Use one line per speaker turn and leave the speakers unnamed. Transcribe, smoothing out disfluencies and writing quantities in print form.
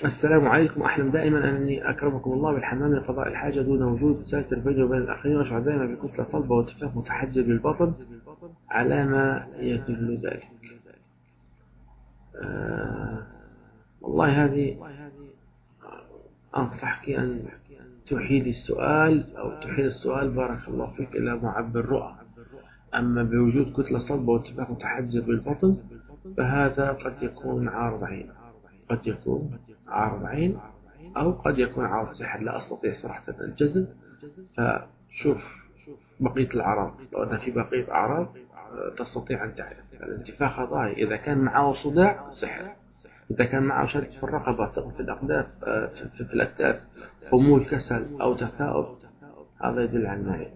السلام عليكم. أحلم دائما أنني أكرمكم الله بالحمام لقضاء الحاجة دون وجود ساتر بيني وبين الآخرين، وأشعر دائما بكتلة صلبة واتفاق متحجر بالبطن، على ما يدل ذلك. آه والله هذه أنصحك أن تحيل السؤال أو تحيل السؤال بارك الله فيك إلى معبر رؤى. أما بوجود كتلة صلبة واتفاق متحجر بالبطن فهذا قد يكون عارض عين، قد يكون عارض عين أو قد يكون عارض سحر، لا أستطيع صراحة الجزم. فشوف بقية الأعراض، لو أن في بقية أعراض تستطيع أن تعرف. الانتفاخ ظاهر، إذا كان معه صداع سحر، إذا كان معه شد في الرقبة، ثقل في الأقداف، في الأكتاف، خمول، كسل أو تثاؤب، هذا يدل على النهي.